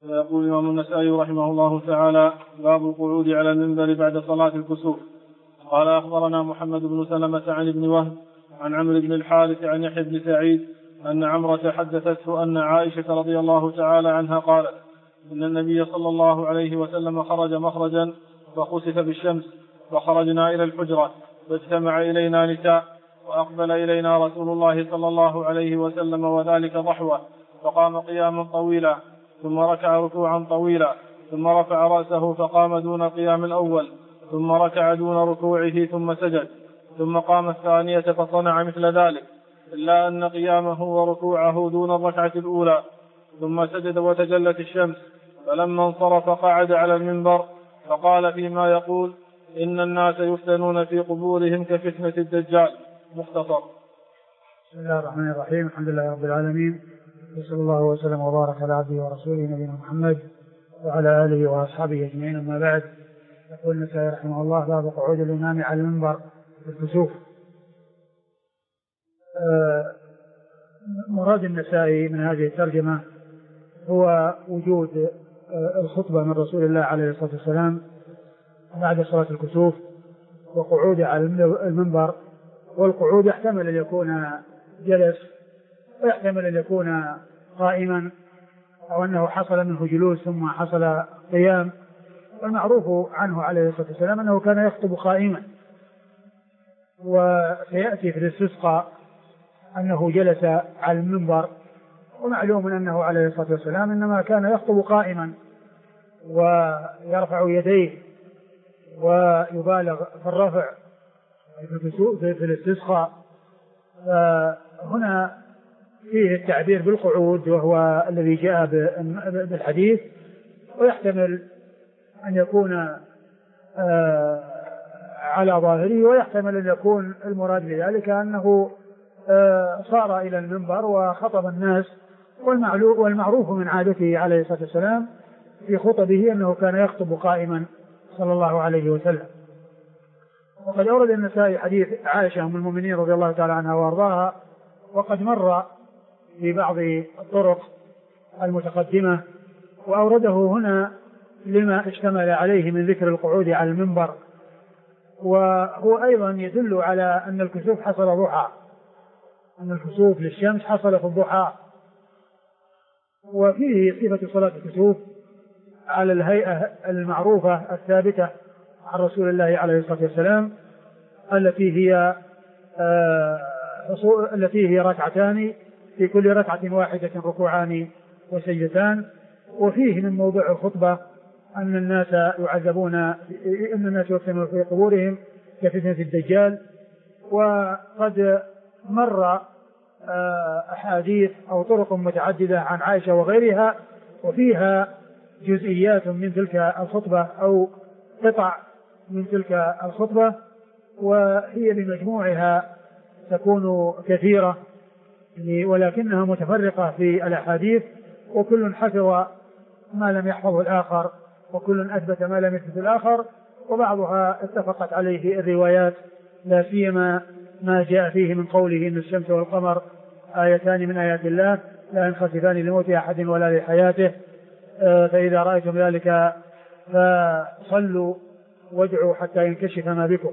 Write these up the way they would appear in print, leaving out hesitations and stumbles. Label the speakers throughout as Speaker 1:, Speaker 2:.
Speaker 1: ويقول الإمام النسائي رحمه الله تعالى: باب القعود على المنبر بعد صلاة الكسوف. قال: أخبرنا محمد بن سلمة عن ابن وهب عن عمرو بن الحارث عن يحيى بن سعيد أن عمرة حدثته أن عائشة رضي الله تعالى عنها قالت: إن النبي صلى الله عليه وسلم خرج مخرجا فخسف بالشمس، فخرجنا إلى الحجرة فاجتمع إلينا نساء، وأقبل إلينا رسول الله صلى الله عليه وسلم وذلك ضحوة، فقام قياما طويلا، ثم ركع ركوعا طويلا، ثم رفع رأسه فقام دون القيام الأول، ثم ركع دون ركوعه ثم سجد، ثم قام الثانية فصنع مثل ذلك، إلا أن قيامه وركوعه دون الركعة الأولى، ثم سجد وتجلت الشمس، فلما انصرف قعد على المنبر فقال فيما يقول: إن الناس يفتنون في قبورهم كفتنة الدجال. مختصر.
Speaker 2: بسم الله الرحمن الرحيم. الحمد لله رب العالمين، وصلى الله وسلم وبارك على عبده ورسوله نبينا محمد وعلى آله وأصحابه أجمعين. أما بعد، يقول النسائي رحمه الله: باب قعود الإمام على المنبر في الكسوف. مراد النسائي من هذه الترجمة هو وجود الخطبة من رسول الله عليه الصلاة والسلام بعد صلاة الكسوف وقعود على المنبر. والقعود يحتمل أن يكون جلس، ويحتمل أن يكون قائما، أو أنه حصل منه جلوس ثم حصل قيام. والمعروف عنه عليه الصلاة والسلام أنه كان يخطب قائما، وسيأتي في الاستسقاء أنه جلس على المنبر. ومعلوم أنه عليه الصلاة والسلام إنما كان يخطب قائما ويرفع يديه ويبالغ في الرفع في الاستسقاء. هنا فيه التعبير بالقعود، وهو الذي جاء بالحديث، ويحتمل أن يكون على ظاهره، ويحتمل أن يكون المراد بذلك أنه صار إلى المنبر وخطب الناس. والمعروف من عادته عليه الصلاة والسلام في خطبه أنه كان يخطب قائما صلى الله عليه وسلم. وقد أورد النسائي حديث عائشة أم المؤمنين رضي الله تعالى عنها وأرضاها، وقد مر في بعض الطرق المتقدمة، وأورده هنا لما اشتمل عليه من ذكر القعود على المنبر. وهو أيضا يدل على أن الكسوف حصل ضحى، أن الكسوف للشمس حصل في الضحى. وفيه صفة صلاة الكسوف على الهيئة المعروفة الثابتة عن رسول الله عليه الصلاة والسلام، التي هي ركعتان، في كل ركعة واحدة ركوعان وسجدتان. وفيه من موضوع الخطبة أن الناس يعذبون، أن الناس يفتنون في قبورهم كفتنة الدجال. وقد مر أحاديث أو طرق متعددة عن عائشة وغيرها، وفيها جزئيات من تلك الخطبة أو قطع من تلك الخطبة، وهي بمجموعها تكون كثيرة، ولكنها متفرقة في الأحاديث، وكل حفظ ما لم يحفظه الآخر، وكل أثبت ما لم يثبت الآخر، وبعضها اتفقت عليه الروايات، لا سيما ما جاء فيه من قوله إن الشمس والقمر آيتان من آيات الله لا ينخسفان لموت أحد ولا لحياته، فإذا رأيتم ذلك فصلوا وادعوا حتى ينكشف ما بكم.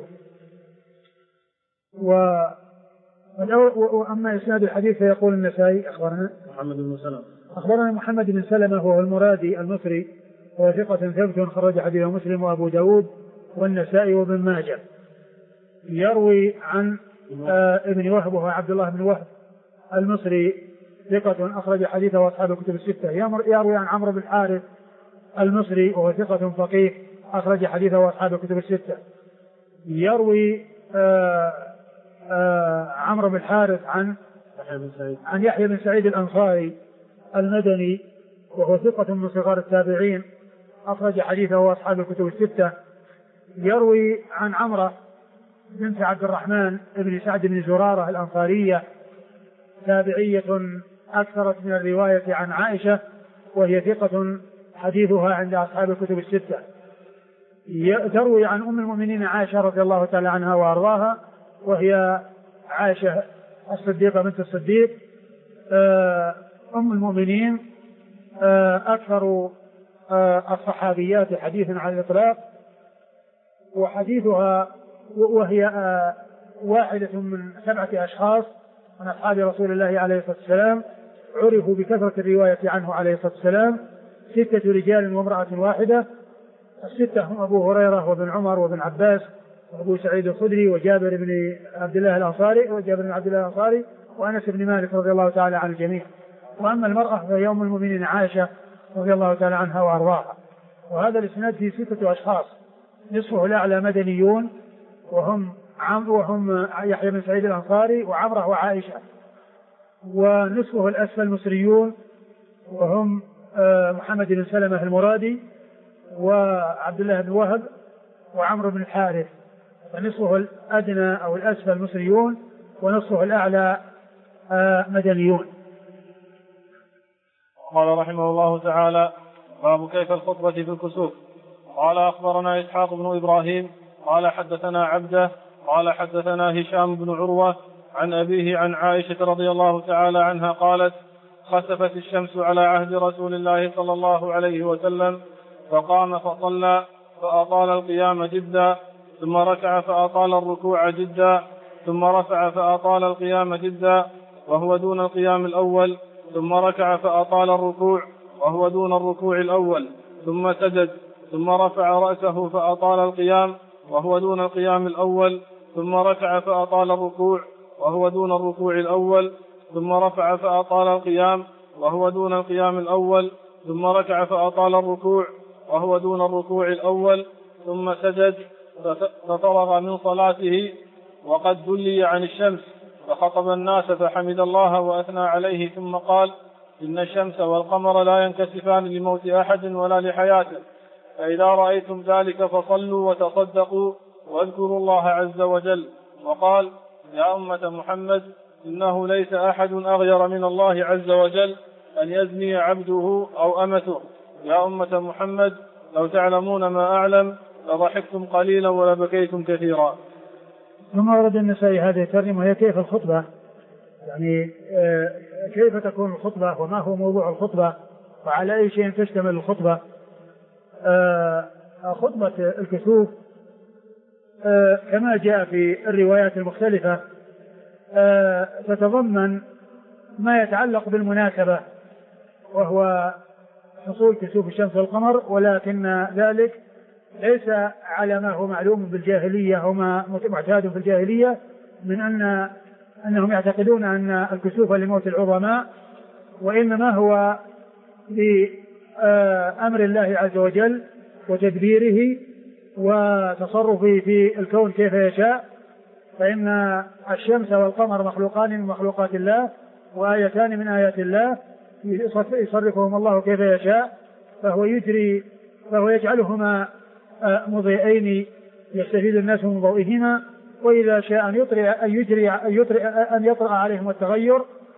Speaker 2: وأما إسناد الحديث فيقول النسائي: أخبرنا محمد بن سلمة وهو المرادي المصري، وهو ثقة ثبت خرج حديثه مسلم وأبو داود والنسائي وابن ماجه. يروي عن ابن وهب وهو عبد الله بن وهب المصري، ثقة أخرج حديثه أصحاب الكتب الستة. يروي عن عمرو بن الحارث المصري وهو ثقة فقيه أخرج حديثه أصحاب الكتب الستة. يروي عمرو بن الحارث عن يحيى بن سعيد الأنصاري المدني، وهو ثقة من صغار التابعين أخرج حديثه أصحاب الكتب الستة. يروي عن عمرة بنت عبد الرحمن بن سعد بن زرارة الأنصارية، تابعية أكثرت من الرواية عن عائشة، وهي ثقة حديثها عند أصحاب الكتب الستة. تروي عن أم المؤمنين عائشة رضي الله تعالى عنها وأرضاها، وهي عائشة الصديقة بنت الصديق أم المؤمنين أكثر الصحابيات حديثا على الإطلاق، وحديثها وهي واحدة من 7 أشخاص من أصحاب رسول الله عليه الصلاة والسلام عرفوا بكثرة الرواية عنه عليه الصلاة والسلام، 6 رجال وامرأة واحدة. ال6 هم أبو هريرة وابن عمر وابن عباس وأبو سعيد الخدري وجابر بن عبد الله الأنصاري وأنس بن مالك رضي الله تعالى عن الجميع. وأما المرأة فهي أم المؤمنين عائشة رضي الله تعالى عنها وأرضاها. وهذا الإسناد فيه 6 أشخاص، نصفه الأعلى مدنيون وهم يحيى بن سعيد الأنصاري وعمرة وعائشة، ونصفه الأسفل مصريون وهم محمد بن سلمة المرادي وعبد الله بن وهب وعمرو بن الحارث. فنصفه الأدنى أو الأسفل مصريون ونصفه الأعلى مدنيون.
Speaker 1: قال رحمه الله تعالى: باب كيف الخطبة في الكسوف. قال أخبرنا إسحاق بن إبراهيم قال حدثنا عبده قال حدثنا هشام بن عروة عن أبيه عن عائشة رضي الله تعالى عنها قالت: خسفت الشمس على عهد رسول الله صلى الله عليه وسلم فقام فصلى فأطال القيام جدا، ثم ركع فأطال الركوع جدا، ثم رفع فأطال القيام جدا وهو دون القيام الأول، ثم ركع فأطال الركوع وهو دون الركوع الأول، ثم سجد، ثم رفع رأسه فأطال القيام وهو دون القيام الأول، ثم ركع فأطال الركوع وهو دون الركوع الأول، ثم رفع فأطال القيام وهو دون القيام الأول، ثم ركع فأطال الركوع وهو دون الركوع الأول، ثم سجد ففرغ من صلاته وقد دلي عن الشمس فخطب الناس فحمد الله وأثنى عليه، ثم قال: إن الشمس والقمر لا ينكسفان لموت أحد ولا لحياته، فإذا رأيتم ذلك فصلوا وتصدقوا واذكروا الله عز وجل. وقال: يا أمة محمد، إنه ليس أحد أغير من الله عز وجل أن يزني عبده أو أمته. يا أمة محمد، لو تعلمون ما أعلم لضحكتم قليلا ولبكيتم كثيرا.
Speaker 2: ثم ورد النسائي هذه الترجمة وهي كيف الخطبة، يعني كيف تكون الخطبة وما هو موضوع الخطبة وعلى أي شيء تشتمل الخطبة. خطبة الكسوف كما جاء في الروايات المختلفة تتضمن ما يتعلق بالمناسبة وهو حصول كسوف الشمس والقمر، ولكن ذلك ليس على ما هو معلوم بالجاهلية وما معتاد في الجاهلية من أنهم يعتقدون أن الكسوف لموت العظماء، وإنما هو بأمر الله عز وجل وتدبيره وتصرفه في الكون كيف يشاء. فإن الشمس والقمر مخلوقان من مخلوقات الله وآيتان من آيات الله يصرفهم الله كيف يشاء، فهو يجعلهما مضيئين يستفيد الناس من ضوئهما، وإذا شاء أن يطرأ عليهم التغير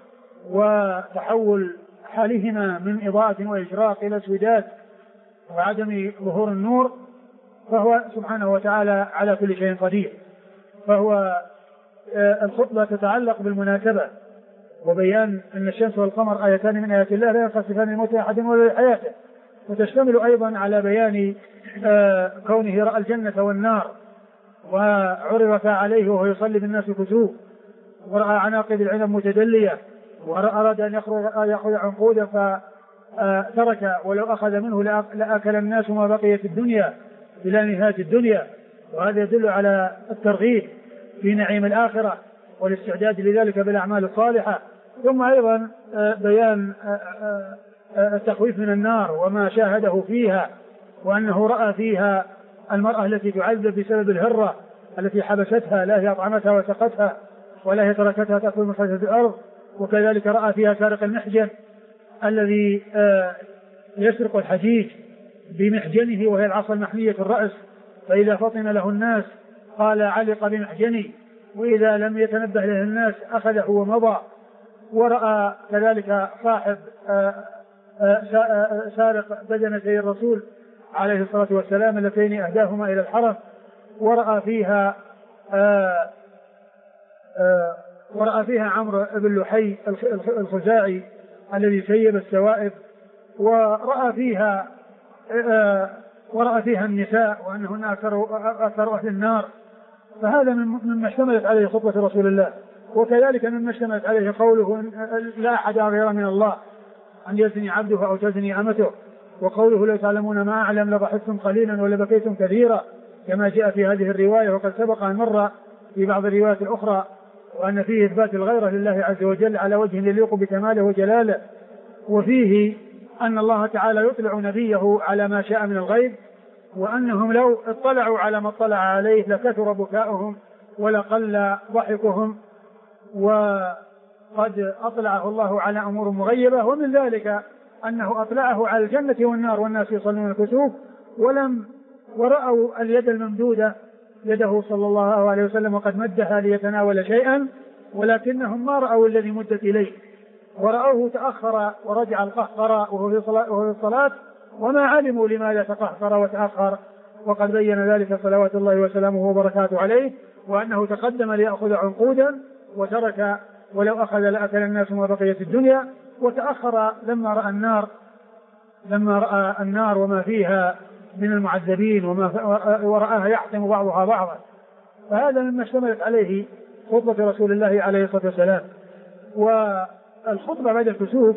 Speaker 2: وتحول حالهما من إضاءة وإشراق إلى اسودات وعدم ظهور النور، فهو سبحانه وتعالى على كل شيء قدير. فهو الخطبة تتعلق بالمناسبة وبيان أن الشمس والقمر آيتان من آيات الله لا ينخسفان لموت أحد ولا لحياته، وتشتمل أيضا على بيان كونه رأى الجنة والنار وعرضت عليه وهو يصلي بالناس كسوف، ورأى عناقب العنب متدلية وأراد أن يأخذ عنقودا فترك ولو أخذ منه لأكل الناس ما بقي في الدنيا إلى نهاية الدنيا. وهذا يدل على الترغيب في نعيم الآخرة والاستعداد لذلك بالأعمال الصالحة. ثم أيضا بيان التخويف من النار وما شاهده فيها، وأنه رأى فيها المرأة التي تعذب بسبب الهرة التي حبستها، لا هي أطعمتها وسقتها ولا هي تركتها تأكل من خشبة الأرض. وكذلك رأى فيها سارق المحجن الذي يسرق الحديد بمحجنه وهي العصا المحمية الرأس، فإذا فطن له الناس قال علق بمحجني، وإذا لم يتنبه له الناس أخذه ومضى. ورأى كذلك صاحب سارق بدنتي الرسول عليه الصلاة والسلام اللتين أهداهما إلى الحرم، ورأى فيها عمرو بن لحي الخزاعي الذي سيب السوائب ورأى فيها النساء وأنهن أكثر أهل النار، فهذا مما اشتملت عليه خطبة رسول الله. وكذلك مما اشتملت عليه قوله لا أحد غير من الله أن يزني عبده أو تزني أمته، وقوله لو تعلمون ما أعلم لضحكتم قليلا ولبكيتم كثيرا، كما جاء في هذه الرواية وقد سبق أن مر في بعض الروايات الأخرى، وأن فيه إثبات الغيرة لله عز وجل على وجه يليق بكماله وجلاله. وفيه أن الله تعالى يطلع نبيه على ما شاء من الغيب، وأنهم لو اطلعوا على ما اطلع عليه لكثر بكاؤهم ولقل ضحكهم، وقد أطلعه الله على أمور مغيبة. ومن ذلك أنه أطلعه على الجنة والنار والناس يصلون الكسوف ورأوا اليد الممدودة يده صلى الله عليه وسلم وقد مدها ليتناول شيئا، ولكنهم ما رأوا الذي مدت إليه، ورأوه تأخر ورجع القهقر وهو في الصلاة، وما علموا لماذا تقهقر وتأخر، وقد بين ذلك صلوات الله وسلامه وبركاته عليه، وأنه تقدم ليأخذ عنقودا وترك ولو أخذ لأكل الناس ما بقيت الدنيا، وتأخر لما رأى النار وما فيها من المعذبين ورآها يحطم بعضها بعضا. فهذا مما اشتملت عليه خطبة رسول الله عليه الصلاة والسلام. والخطبة بعد الكسوف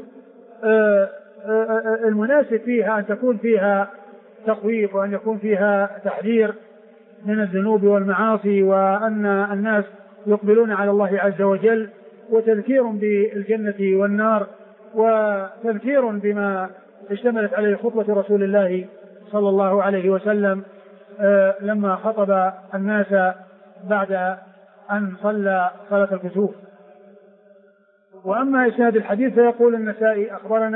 Speaker 2: المناسب فيها أن تكون فيها تخويف، وأن يكون فيها تحذير من الذنوب والمعاصي، وأن الناس يقبلون على الله عز وجل، وتذكير بالجنة والنار، وتذكير بما اشتملت عليه خطبة رسول الله صلى الله عليه وسلم لما خطب الناس بعد أن صلى صلاة الكسوف. وأما إسناد الحديث فيقول النسائي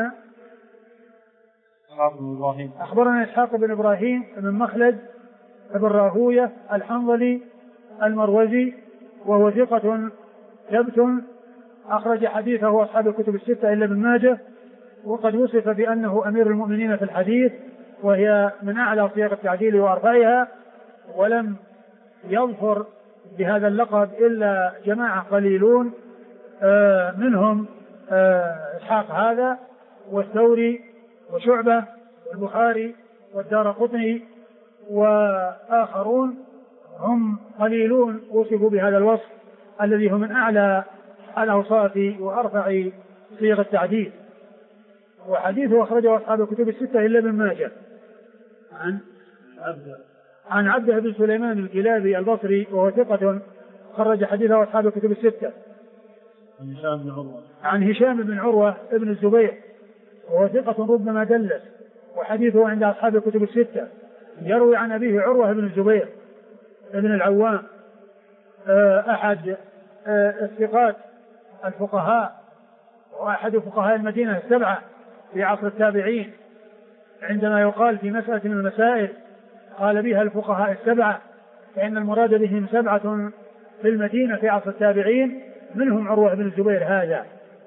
Speaker 2: أخبرنا إسحاق بن إبراهيم بن مخلد بن راهوية الحنظلي المروزي، وهو ثقة ثبت أخرج حديثه أصحاب الكتب الستة إلا ابن ماجه، وقد وصف بأنه أمير المؤمنين في الحديث، وهي من أعلى صيغ التعديل وأرفعها، ولم يظفر بهذا اللقب إلا جماعة قليلون، منهم إسحاق هذا والثوري وشعبة والبخاري والدارقطني وآخرون، هم قليلون وصفوا بهذا الوصف الذي هو من أعلى الأوصاف وأرفع صيغ التعديل. وحديثه أخرجه أصحاب الكتب الستة إلا ابن ماجه عن عبده بن سليمان الكلابي البصري، وهو ثقة خرج حديثه أصحاب الكتب الستة. عن هشام بن عروة ابن الزبير، وهو ثقة ربما دلس، وحديثه عند أصحاب الكتب الستة. يروي عن أبيه عروة بن الزبير ابن العوام، أحد الثقات الفقهاء، وأحد فقهاء المدينة السبعة في عصر التابعين. عندما يقال في مسألة من المسائل قال بها الفقهاء السبعة، فإن المراد بهم سبعة في المدينة في عصر التابعين، منهم عروة بن الزبير هذا،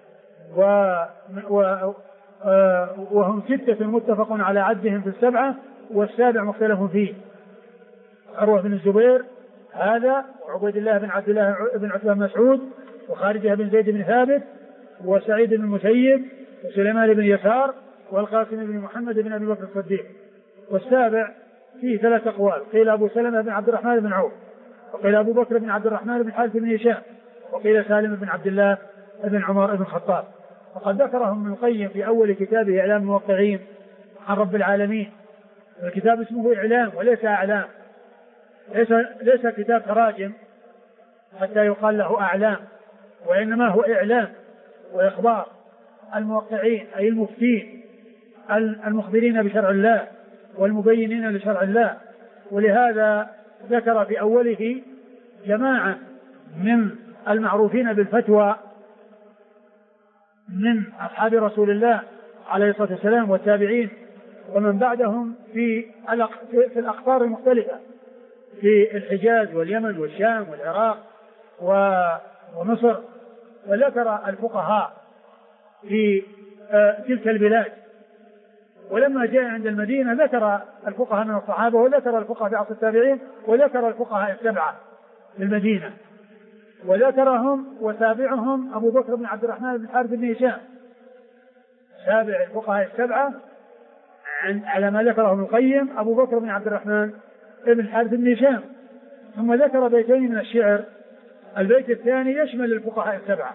Speaker 2: وهم ستة متفق على عدهم في السبعة، والسابع مختلف فيه. عروة بن الزبير هذا، وعبيد الله بن عبد الله بن عتبة بن مسعود، وخارجة بن زيد بن ثابت، وسعيد بن المسيب، وسليمان بن يسار، والقاسم بن محمد بن أبي بكر الصديق. والسابع فيه ثلاث أقوال، قيل أبو سلمة بن عبد الرحمن بن عوف، وقيل أبو بكر بن عبد الرحمن بن حارث بن هشام، وقيل سالم بن عبد الله بن عمر بن الخطاب. وقد ذكرهم ابن القيم في أول كتابه إعلام الموقعين عن رب العالمين. الكتاب اسمه إعلام وليس أعلام، ليس كتاب تراجم حتى يقال له أعلام، وإنما هو إعلام وإخبار الموقعين، أي المفتين المخبرين بشرع الله والمبينين لشرع الله. ولهذا ذكر في أوله جماعة من المعروفين بالفتوى من أصحاب رسول الله عليه الصلاة والسلام والتابعين ومن بعدهم في الأقطار المختلفة، في الحجاز واليمن والشام والعراق ومصر. وذكر الفقهاء في تلك البلاد، ولما جاء عند المدينة ذكر الفقهاء من الصحابة، وذكر الفقهاء في عصر التابعين، وذكر الفقهاء السبعة في المدينة، وذكرهم وتابعهم أبو بكر بن عبد الرحمن بن حارث بن هشام سابع الفقهاء السبعة على ما ذكره ابن القيم أبو بكر بن عبد الرحمن بن الحارث بن هشام. ثم ذكر بيتين من الشعر. البيت الثاني يشمل الفقهاء السبعة،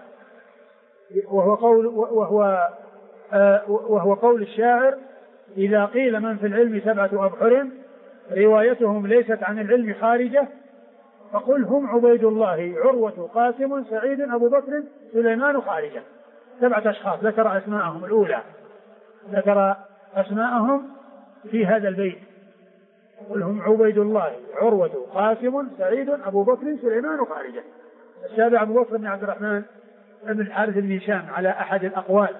Speaker 2: وهو قول الشاعر: إذا قيل من في العلم 7 أبحر روايتهم ليست عن العلم خارجة فقل هم عبيد الله عروة قاسم سعيد أبو بكر سليمان خارجة. 7 أشخاص ذكر أسماءهم الأولى، ذكر أسماءهم في هذا البيت: قل هم عبيد الله عروة قاسم سعيد أبو بكر سليمان خارجة. السابع أبو بكر بن عبد الرحمن بن الحارث بن هشام على أحد الأقوال.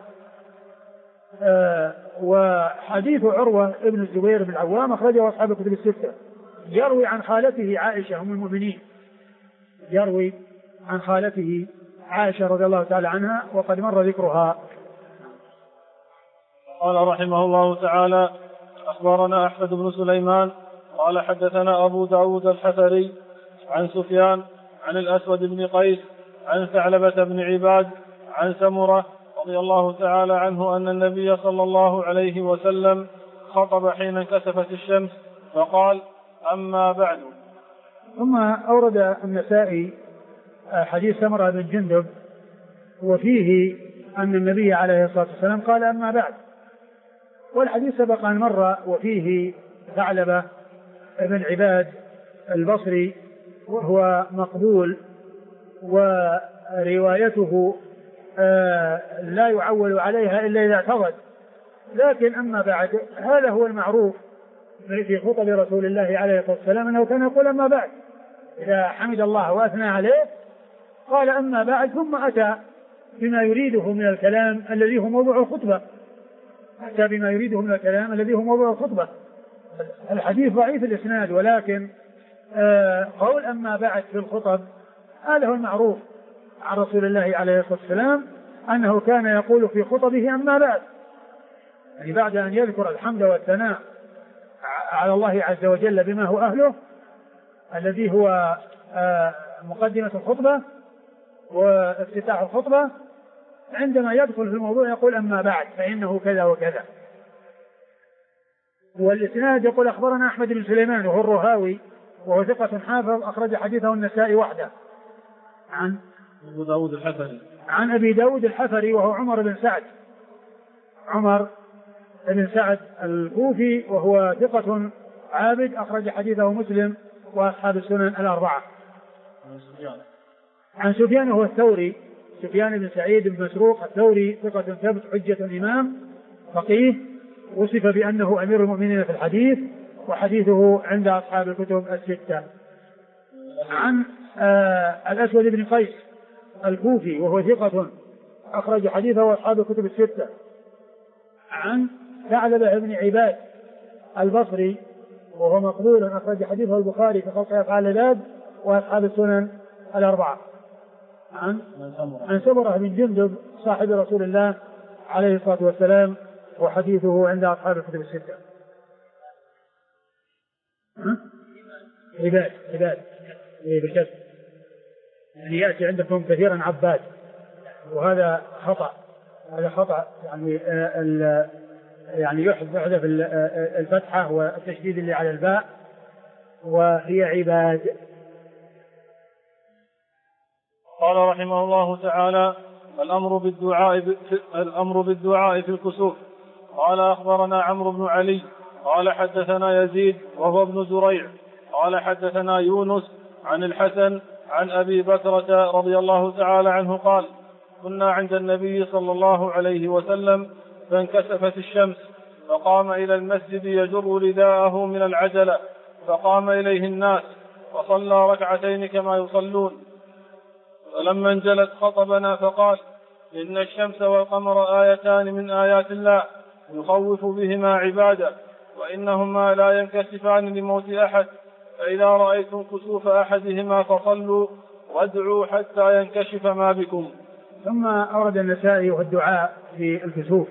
Speaker 2: وحديث عروة ابن الزبير بن العوام أخرجه أصحاب الكتب الستة. يروي عن خالته عائشة أم المؤمنين، يروي عن خالته عائشة رضي الله تعالى عنها وقد مر ذكرها.
Speaker 1: قال رحمه الله تعالى: أخبرنا أحمد بن سليمان قال حدثنا أبو داود الحفري عن سفيان عن الأسود بن قيس عن ثعلبة بن عباد عن سمرة رضي الله تعالى عنه أن النبي صلى الله عليه وسلم خطب حين انكسفت الشمس فقال: أما بعد.
Speaker 2: ثم أورد النسائي حديث سمرة بن جندب وفيه أن النبي عليه الصلاة والسلام قال: أما بعد. والحديث سبق أن مر وفيه ثعلبة بن عباد البصري وهو مقبول وروايته لا يعول عليها إلا إذا اعتضد. لكن أما بعد هذا هو المعروف في خطب رسول الله عليه الصلاة والسلام أنه كان يقول: أما بعد. إذا حمد الله وأثنى عليه قال: أما بعد، ثم أتى بما يريده من الكلام الذي هو موضوع الخطبة. أتى بما يريده من الكلام الذي هو موضوع الخطبة. الحديث ضعيف الإسناد، ولكن قول أما بعد في الخطب هذا هو المعروف عن رسول الله عليه الصلاة والسلام أنه كان يقول في خطبه: أما بعد، يعني بعد أن يذكر الحمد والثناء على الله عز وجل بما هو أهله الذي هو مقدمة الخطبة وافتتاح الخطبة، عندما يدخل في الموضوع يقول: أما بعد فإنه كذا وكذا. والإسناد يقول: أخبرنا أحمد بن سليمان وهو الرهاوي وهو ثقة حافظ أخرج حديثه النسائي وحده. عن أبي داود الحفري وهو عمر بن سعد الكوفي وهو ثقة عابد أخرج حديثه مسلم وأصحاب السنن الأربعة. عن سفيان وهو الثوري، سفيان بن سعيد بن مسروق الثوري ثقة ثبت حجة إمام فقيه وصف بأنه أمير المؤمنين في الحديث وحديثه عند أصحاب الكتب الستة. عن الأسود بن قيس الكوفي وهو ثقة أخرج حديثه أصحاب الكتب الستة. عن ثعلبة بن عباد البصري وهو مقبول أخرج حديثه البخاري في خلق أفعال العباد وأصحاب السنن الأربعة. عن سمرة بن جندب صاحب رسول الله عليه الصلاة والسلام وحديثه عند أصحاب الكتب الستة. عباد بالكسر، يعني يأتي عندكم كثيرا عباد، وهذا خطأ، هذا خطأ، يعني يحذف الفتحة والتشديد اللي على الباء وهي عباد.
Speaker 1: قال رحمه الله تعالى: الأمر بالدعاء في الكسوف. قال: أخبرنا عمرو بن علي قال حدثنا يزيد وهو ابن زريع قال حدثنا يونس عن الحسن عن أبي بكرة رضي الله تعالى عنه قال: كنا عند النبي صلى الله عليه وسلم فانكسفت الشمس فقام إلى المسجد يجر رداءه من العجلة فقام إليه الناس وصلى ركعتين كما يصلون، فلما انجلت خطبنا فقال: إن الشمس والقمر آيتان من آيات الله يخوف بهما عباده، وإنهما لا ينكسفان لموت أحد، فإذا رأيتم كسوف أحدهما فصلوا وادعوا حتى ينكشف ما بكم.
Speaker 2: ثم أورد النسائي والدعاء في الكسوف.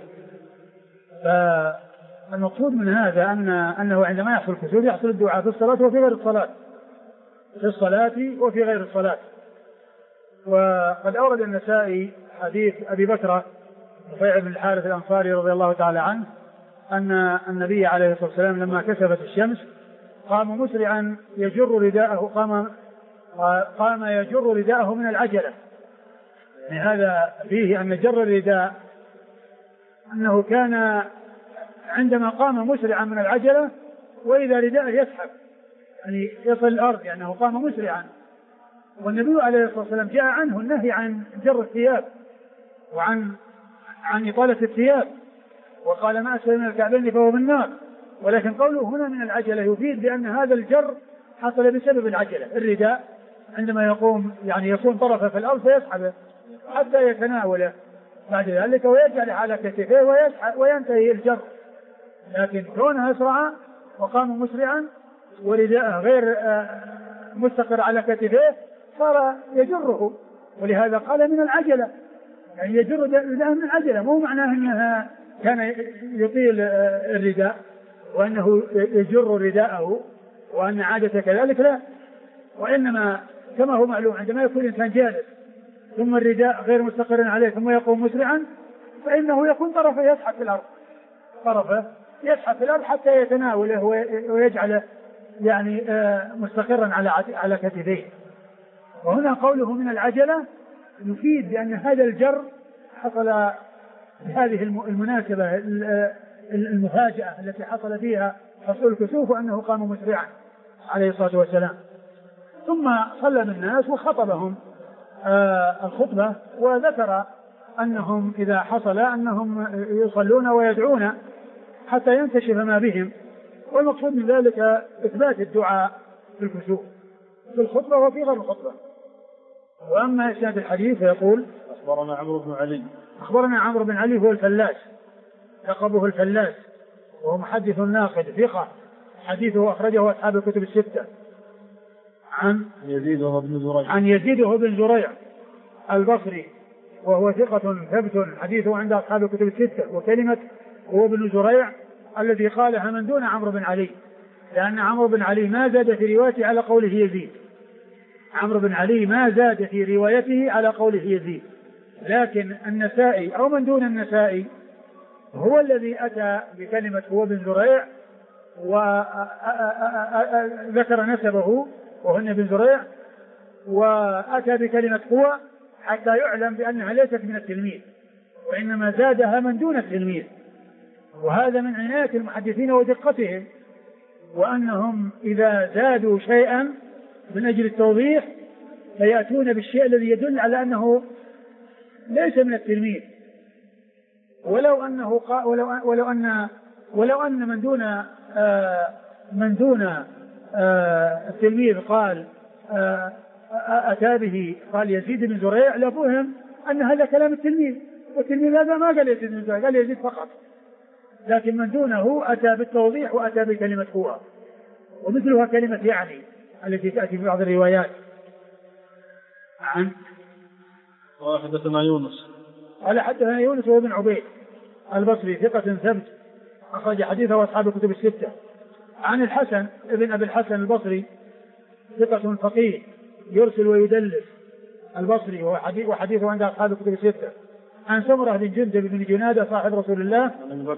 Speaker 2: فالمقصود من هذا أنه عندما يحصل الكسوف يحصل الدعاء في الصلاة وفي غير الصلاة، في الصلاة وفي غير الصلاة. وقد أورد النسائي حديث أبي بكرة نفيع بن الحارث الأنصاري رضي الله تعالى عنه أن النبي عليه الصلاة والسلام لما كسفت الشمس قام مسرعا يجر رداءه، قام يجر رداءه من العجلة. لهذا فيه أن جر الرداء أنه كان عندما قام مسرعا من العجلة وإذا رداءه يسحب يعني يصل الأرض، يعني أنه قام مسرعا. والنبي عليه الصلاة والسلام جاء عنه النهي عن جر الثياب وعن إطالة الثياب، وقال ما أسفل من الكعبين فهو بالنار. ولكن قوله هنا من العجلة يفيد بأن هذا الجر حصل بسبب العجلة. الرداء عندما يقوم يعني يكون طرفه في الأرض فيسحبه حتى يتناوله بعد ذلك ويجعل على كتفه وينتهي الجر. لكن كونه أسرع وقام مسرعا ورداءه غير مستقر على كتفه صار يجره، ولهذا قال من العجلة، يعني يجر رداءه من العجلة. مو معناه أنها كان يطيل الرداء وأنه يجر رداءه وأن عادة كذلك، لا، وإنما كما هو معلوم عندما يكون الإنسان جالس ثم الرداء غير مستقر عليه ثم يقوم مسرعا فإنه يكون طرفه يسحب في الأرض حتى يتناوله ويجعله يعني مستقرا على كتفيه. وهنا قوله من العجلة يفيد بأن هذا الجر حصل بهذه المناسبة المفاجأة التي حصل فيها حصول الكسوف، وأنه قام مسرعا عليه الصلاة والسلام. ثم صلى بالناس وخطبهم الخطبة، وذكر أنهم إذا حصل أنهم يصلون ويدعون حتى ينكشف ما بهم، والمقصود من ذلك إثبات الدعاء في الكسوف في الخطبة وفي غير الخطبة. وأما إسناد الحديث يقول
Speaker 1: أخبرنا عمرو بن علي
Speaker 2: هو الفلاس، لقبه الفلاس، وهو محدث ناقد ثقة، حديثه أخرجه أصحاب الكتب الستة. عن يزيد وهو بن زريع البصري، وهو ثقة ثبت، حديثه عند أصحاب الكتب الستة. وكلمة هو بن زريع الذي قالها من دون عمرو بن علي، لأن عمرو بن علي ما زاد في روايته على قوله يزيد. عمرو بن علي ما زاد في روايته على قوله يزيد، لكن النسائي أو من دون النسائي هو الذي أتى بكلمة هو بن زريع وذكر نسبه وهو بن زريع، وأتى بكلمة هو حتى يعلم بأنها ليست من التلميذ، وإنما زادها من دون التلميذ. وهذا من عناية المحدثين ودقتهم، وأنهم إذا زادوا شيئا من أجل التوضيح فيأتون بالشيء الذي يدل على أنه ليس من التلميذ، ولو أن من دون التلميذ قال أتى به قال يزيد بن زريع لفهم أن هذا كلام التلميذ، والتلميذ هذا ما قال يزيد بن زريع، قال يزيد فقط. لكن من دونه أتى بالتوضيح وأتى بكلمة هو، ومثلها كلمة يعني التي تأتي في بعض الروايات.
Speaker 1: حدثنا يونس
Speaker 2: هو بن عبيد البصري ثقة ثبت، أخرج حديثه أصحاب الكتب الستة. عن الحسن ابن أبي الحسن البصري ثقة فقيه يرسل ويدلس البصري، وحديثه عند أصحاب الكتب الستة. عن سمرة بن جندب بن جنادة صاحب رسول الله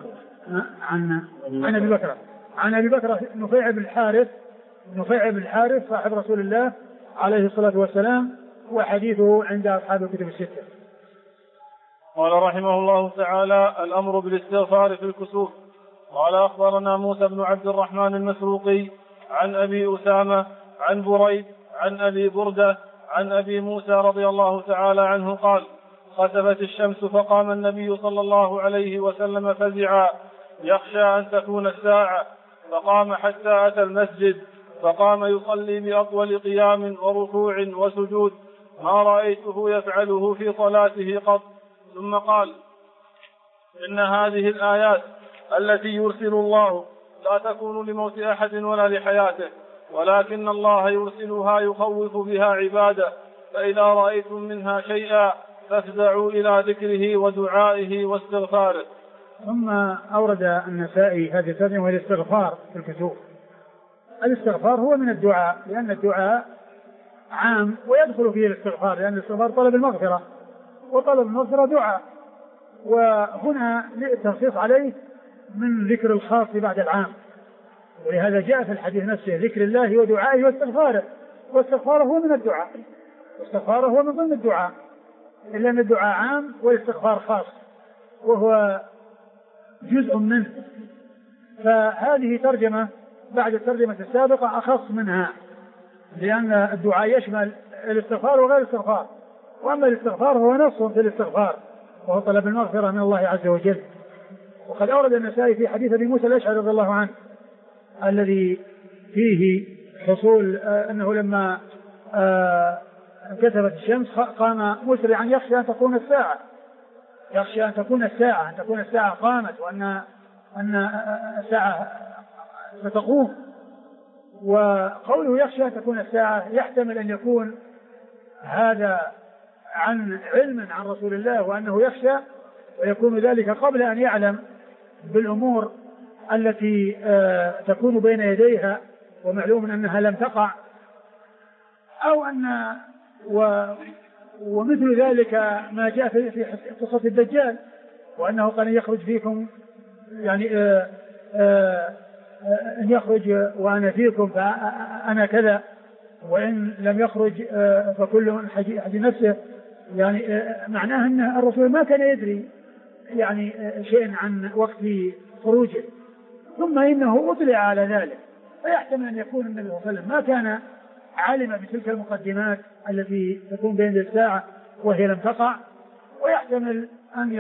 Speaker 2: عن أبي بكر نفيع بن الحارث صاحب رسول الله عليه الصلاة والسلام، وحديثه عند أصحاب الكتب الستة.
Speaker 1: قال رحمه الله تعالى: الأمر بالاستغفار في الكسوف. قال أخبرنا موسى بن عبد الرحمن المسروقي عن أبي أسامة عن بريد عن أبي بردة عن أبي موسى رضي الله تعالى عنه قال: خسفت الشمس فقام النبي صلى الله عليه وسلم فزعا يخشى أن تكون الساعة، فقام حتى أتى المسجد فقام يصلي بأطول قيام وركوع وسجود ما رأيته يفعله في صلاته قط. ثم قال: إن هذه الآيات التي يرسل الله لا تكون لموت أحد ولا لحياته، ولكن الله يرسلها يخوف بها عباده، فإذا رأيتم منها شيئا فافزعوا إلى ذكره ودعائه واستغفاره.
Speaker 2: ثم أورد النسائي هذه الترجمة وهي الاستغفار في الكسوف. الاستغفار هو من الدعاء، لأن الدعاء عام ويدخل فيه الاستغفار، لأن الاستغفار طلب المغفرة، وطلب المغفرة دعاء، وهنا التنصيص عليه من ذكر الخاص بعد العام، ولهذا جاء في الحديث نفسه ذكر الله ودعائه واستغفاره، واستغفاره هو من الدعاء، واستغفاره هو من ضمن الدعاء، إلا أن الدعاء عام والاستغفار خاص وهو جزء منه. فهذه ترجمة بعد الترجمة السابقة أخص منها، لأن الدعاء يشمل الاستغفار وغير الاستغفار، وأما الاستغفار هو نص في الاستغفار وهو طلب المغفرة من الله عز وجل. وقد أورد النسائي في حديث أبي موسى الأشعري رضي الله عنه الذي فيه حصول أنه لما انكسفت الشمس قام مسرعا يخشى أن تكون الساعة، يخشى أن تكون الساعة قامت، وأن الساعة ستقوم. وقوله يخشى أن تكون الساعة يحتمل أن يكون هذا عن علم عن رسول الله وأنه يخشى، ويكون ذلك قبل أن يعلم بالأمور التي تكون بين يديها ومعلوم أنها لم تقع، أو أن ومثل ذلك ما جاء في قصة الدجال، وأنه قد يخرج فيكم يعني أن يخرج وأنا فيكم فأنا كذا، وإن لم يخرج فكل حج نفسه، يعني معناه أن الرسول ما كان يدري يعني شيء عن وقت خروجه، ثم إنه أطلع على ذلك، فيحتمل أن يكون النبي صلى الله عليه وسلم ما كان عالم بتلك المقدمات التي تكون بين الساعة وهي لم تقع، ويحتمل أن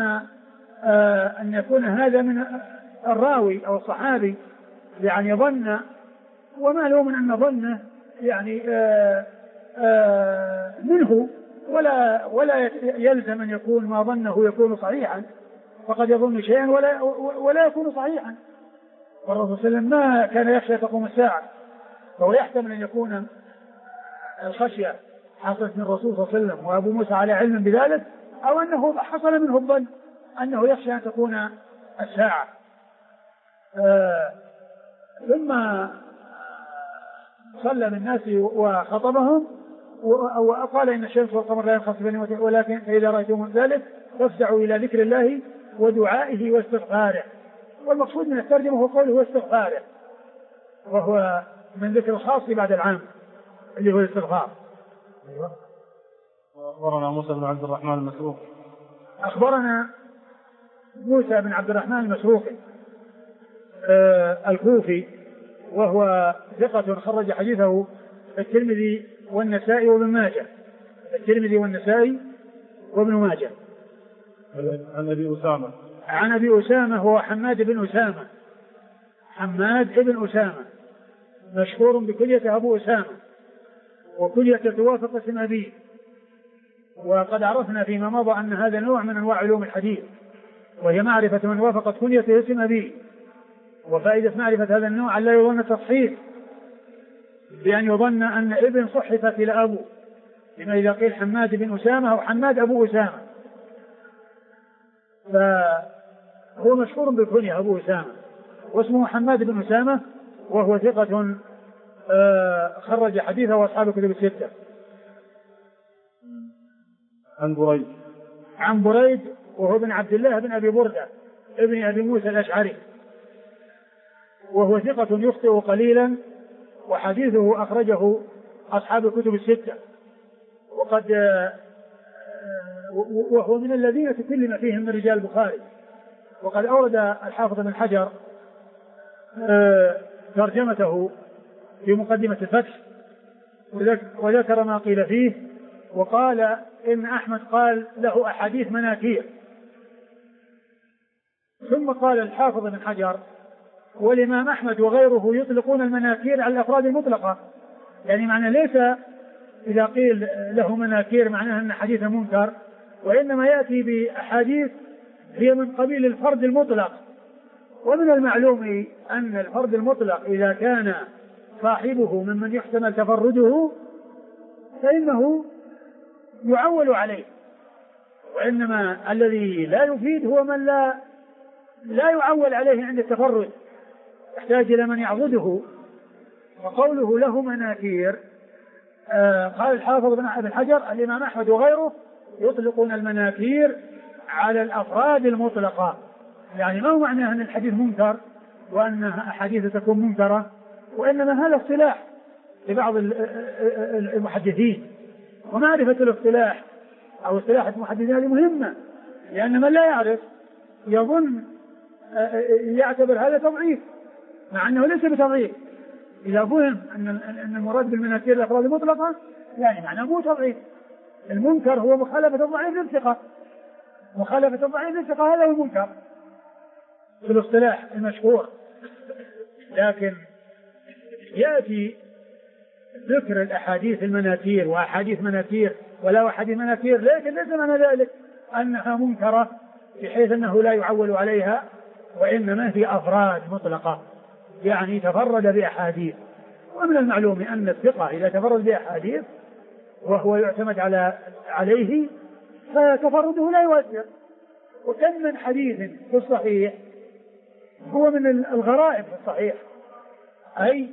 Speaker 2: يكون هذا من الراوي أو الصحابي يعني ظن، ومعلوم أن ظنه يعني منه، ولا يلزم أن يكون ما ظنه يكون صحيحا، فقد يظن شيئا ولا يكون صحيحا. والرسول صلى الله عليه وسلم ما كان يخشى تقوم الساعة، فهو يحتمل أن يكون الخشية حصلت من الرسول صلى الله عليه وسلم وأبو موسى على علم بذلك، أو أنه حصل منه الظن أنه يخشى أن تكون الساعة. ثم صلى بالناس وخطبهم وقال إن الشمس والقمر لا ينخسفان ولكن فإذا رأيتم ذلك فافزعوا إلى ذكر الله ودعائه واستغفاره. والمقصود من الترجمة هو قوله واستغفاره، وهو من ذكر الخاص بعد العام اللي هو الاستغفار.
Speaker 1: أخبرنا موسى بن عبد الرحمن المسروق.
Speaker 2: أخبرنا موسى بن عبد الرحمن المسروقي الكوفي، وهو ثقة خرج حديثه الترمذي والنسائي وابن ماجه، الترمذي والنسائي وابن ماجه. عن أبي أسامة هو حماد بن أسامة، حماد بن أسامة مشهور بكلية أبو أسامة، وكلية توافق اسم أبيه، وقد عرفنا فيما مضى أن هذا نوع من أنواع علوم الحديث، وهي معرفة من وافقت كلية اسم أبيه. وفائدة معرفة هذا النوع لا يظن تصحيح بأن يظن أن ابن صحفت إلى أبو، لما إذا قيل حماد بن أسامة أو حماد أبو أسامة، فهو مشهور بالكنية أبو أسامة واسمه حماد بن أسامة، وهو ثقة خرج حديثه وأصحاب الكتب الستة. عن بريد وهو ابن عبد الله بن أبي بردة ابن أبي موسى الأشعري، وهو ثقة يخطئ قليلا، وحديثه أخرجه أصحاب الكتب الستة، وهو من الذين تكلم فيهم من رجال البخاري. وقد أورد الحافظ بن حجر ترجمته في مقدمة الفتح وذكر ما قيل فيه، وقال إن أحمد قال له أحاديث مناكير. ثم قال الحافظ بن حجر والإمام أحمد وغيره يطلقون المناكير على الأفراد المطلقة، يعني معنى ليس إذا قيل له مناكير معناه أن حديث منكر، وإنما يأتي بأحاديث هي من قبيل الفرد المطلق. ومن المعلوم أن الفرد المطلق إذا كان صاحبه ممن يحتمل تفرده فإنه يعول عليه، وإنما الذي لا يفيد هو من لا يعول عليه عند التفرد، يحتاج إلى من يعضده. وقوله له مناكير قال الحافظ بن حجر الإمام أحمد وغيره يطلقون المناكير على الأفراد المطلقة. يعني ما هو معنى أن الحديث منكر وأن أحاديث تكون منكرة، وإنما هذا اصطلاح لبعض المحدثين، ومعرفة الاصطلاح أو اصطلاح المحدثين هذه مهمة، لأن من لا يعرف يظن يعتبر هذا تضعيف مع أنه ليس بتضعيف. إذا فهم أن المراد بالمناكير الأفراد المطلقة يعني معناه مو تضعيف. المنكر هو مخالفة الضعيف للثقة، مخالفة الضعيف للثقة هذا هو المنكر في الاصطلاح المشهور. لكن يأتي ذكر الأحاديث المناكير وأحاديث مناكير ولا أحاديث مناكير، لكن ليس معنى ذلك أنها منكرة بحيث أنه لا يعول عليها، وإنما هي أفراد مطلقة يعني تفرد بأحاديث. ومن المعلوم أن الثقة إذا تفرد بأحاديث وهو يعتمد عليه فتفرده لا يؤثر. وكم من حديث في الصحيح هو من الغرائب في الصحيح، أي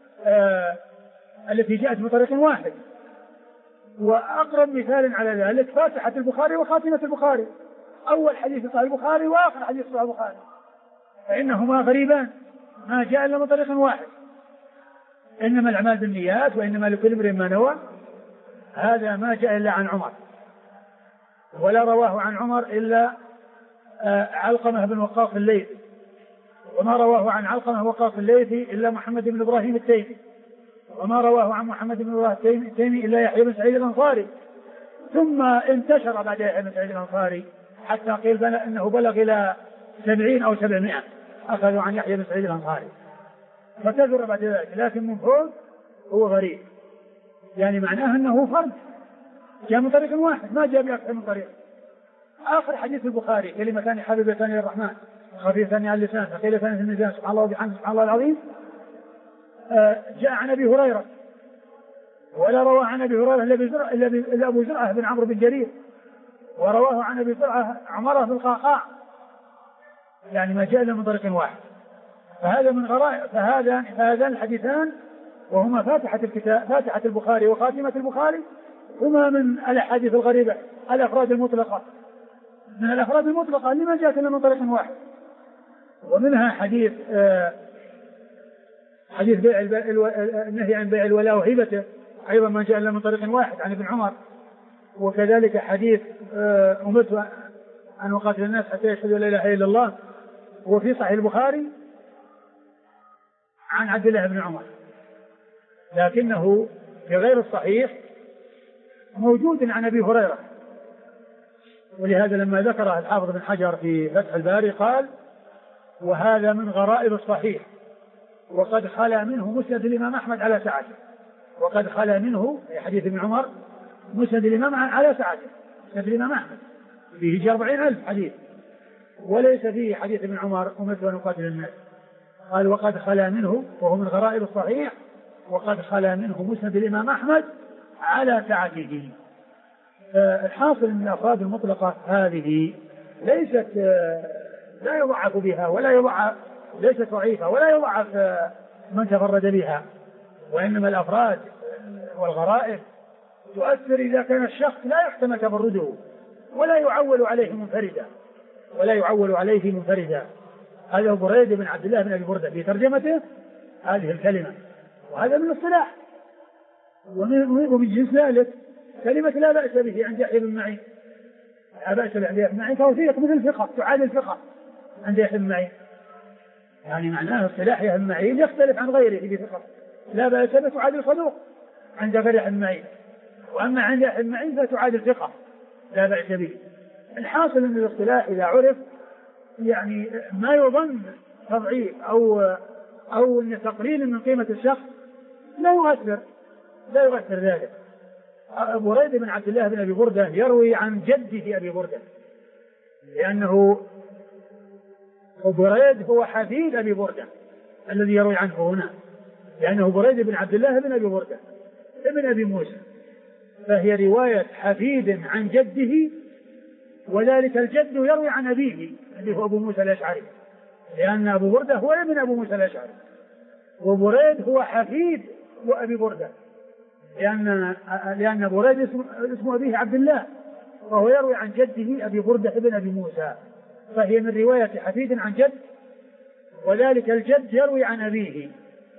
Speaker 2: التي جاءت بطريق واحد. وأقرب مثال على ذلك فاتحة البخاري وخاتمة البخاري، أول حديث في صحيح البخاري وآخر حديث في صحيح البخاري، فإنهما غريبان ما جاء إلا من طريق واحد. إنما الأعمال بالنيات وإنما لكل امرئ ما نوى، هذا ما جاء إلا عن عمر، ولا رواه عن عمر إلا علقمة بن وقاص الليثي، وما رواه عن علقمة وقاص الليثي إلا محمد بن إبراهيم التيمي، وما رواه عن محمد بن إبراهيم التيمي إلا يحيى بن سعيد الأنصاري. ثم انتشر بعد يحيى بن سعيد الأنصاري حتى قيل أنه بلغ إلى 70 أو 700 أخذوا عن يحيى بن سعيد الأنصاري، فكثر بعد ذلك. لكن من فوق هو غريب، يعني معناه أنه فرد جاء من طريق واحد ما جاء بأكثر من طريق. آخر حديث البخاري كلمتان حبيبتان للرحمن خفيفتان على اللسان ثقيلتان في الميزان سبحان الله وبحمده سبحان الله العظيم، جاء عن أبي هريرة، ولا رواه عن أبي هريرة إلا أبو زرعة بن عمرو بن جرير، ورواه عن أبي زرعة عمره بن القعقاع، يعني ما جاء إلا من طريق واحد. فهذا من غرائب. فهذان الحديثان وهما فاتحة الكتاب فاتحة البخاري وخاتمة البخاري هما من الأحاديث الغريبة الأفراد المطلقة، من الأفراد المطلقة اللي ما جاءت إلا من طريق واحد. ومنها حديث النهي عن بيع الولاء وهبته، أيضا ما جاء إلا من طريق واحد عن ابن عمر. وكذلك حديث أمرت أن أقاتل الناس حتى يشهدوا لا إله إلا الله، وفي صحيح البخاري عن عبد الله بن عمر، لكنه في غير الصحيح موجود عن أبي هريرة. ولهذا لما ذكره الحافظ بن حجر في فتح الباري قال وهذا من غرائب الصحيح، وقد خلا منه مسند الإمام أحمد على سعته، وقد خلا منه حديث ابن عمر مسند الإمام على سعته، مسند الإمام أحمد فيه 40,000 حديث، وليس فيه حديث ابن عمر أمرت أن أقاتل الناس. قال وقد خلا منه، وهو من غرائب الصحيح، وقد خلا منه مسند الإمام أحمد على سعته. الحاصل أن الأفراد المطلقة هذه ليست لا يضعف بها ولا يضعف، ليست ضعيفة ولا يضعف من تفرد بها، وإنما الأفراد والغرائب تؤثر إذا كان الشخص لا يحتمل تفرده ولا يعول عليه منفردا. هذا بريد بن عبد الله بن أبي بردة في ترجمته هذه الكلمة، وهذا من الصلاح. ومن جنس ذلك كلمة لا بأس به عند يحيى بن معين، لا بأس به عند يحيى بن معين، فهو ثقة مثل الفقه تعادل الفقه عند يحيى بن معين، يعني معناه اصطلاح يحيى بن معين يختلف عن غيره في ثقة. لا بأس به تعادل صدوق عند غير يحيى بن معين، وأما عند يحيى بن معين فتعادل ثقة لا بأس به. الحاصل أن الاصطلاح إذا عرف يعني ما يظن تضعيف أو تقليل من قيمة الشخص لا يؤثر ذلك. بريد بن عبد الله بن أبي بردة يروي عن جده أبي بردة، لأنه بريد هو حفيد أبي بردة الذي يروي عنه هنا، لأنه بريد بن عبد الله بن أبي بردة ابن أبي موسى، فهي رواية حفيد عن جده، وذلك الجد يروي عن أبيه الذي هو أبو موسى الأشعري، لأن أبو بردة هو ابن أبو موسى الأشعري، وبريد هو حفيد وأبي بردة، لأن بريد اسم أبيه عبد الله، وهو يروي عن جده أبي بردة ابن أبي موسى، فهي من رواية حفيد عن جد، وذلك الجد يروي عن أبيه،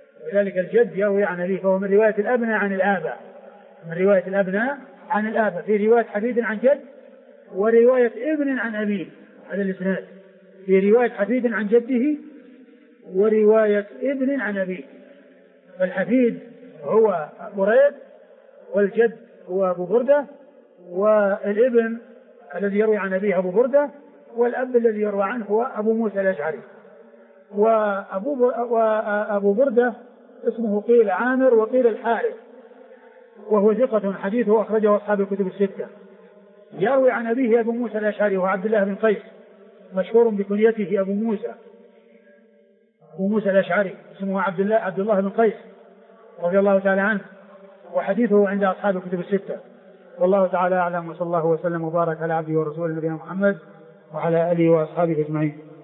Speaker 2: فهو من رواية الأبناء عن الآباء، في رواية حفيد عن جد ورواية ابن عن أبيه. هذا الإسناد في رواية حفيد عن جده ورواية ابن عن أبيه. فالحفيد هو بريد، والجد هو أبو بردة، والابن الذي يروي عن أبيه أبو بردة، والأب الذي يروى عنه هو أبو موسى الأشعري. وأبو بردة اسمه قيل عامر وقيل الحارث، وهو ثقة حديثه أخرجه أصحاب الكتب الستة. يروي عن أبيه أبو موسى الأشعري وعبد الله بن قيس، مشهور بكنيته أبو موسى الأشعري، اسمه عبد الله بن قيس رضي الله تعالى عنه، وحديثه عند أصحاب الكتب الستة. والله تعالى أعلم، وصلى الله وسلم وبارك على عبده ورسوله نبينا محمد وعلى آله وأصحابه أجمعين.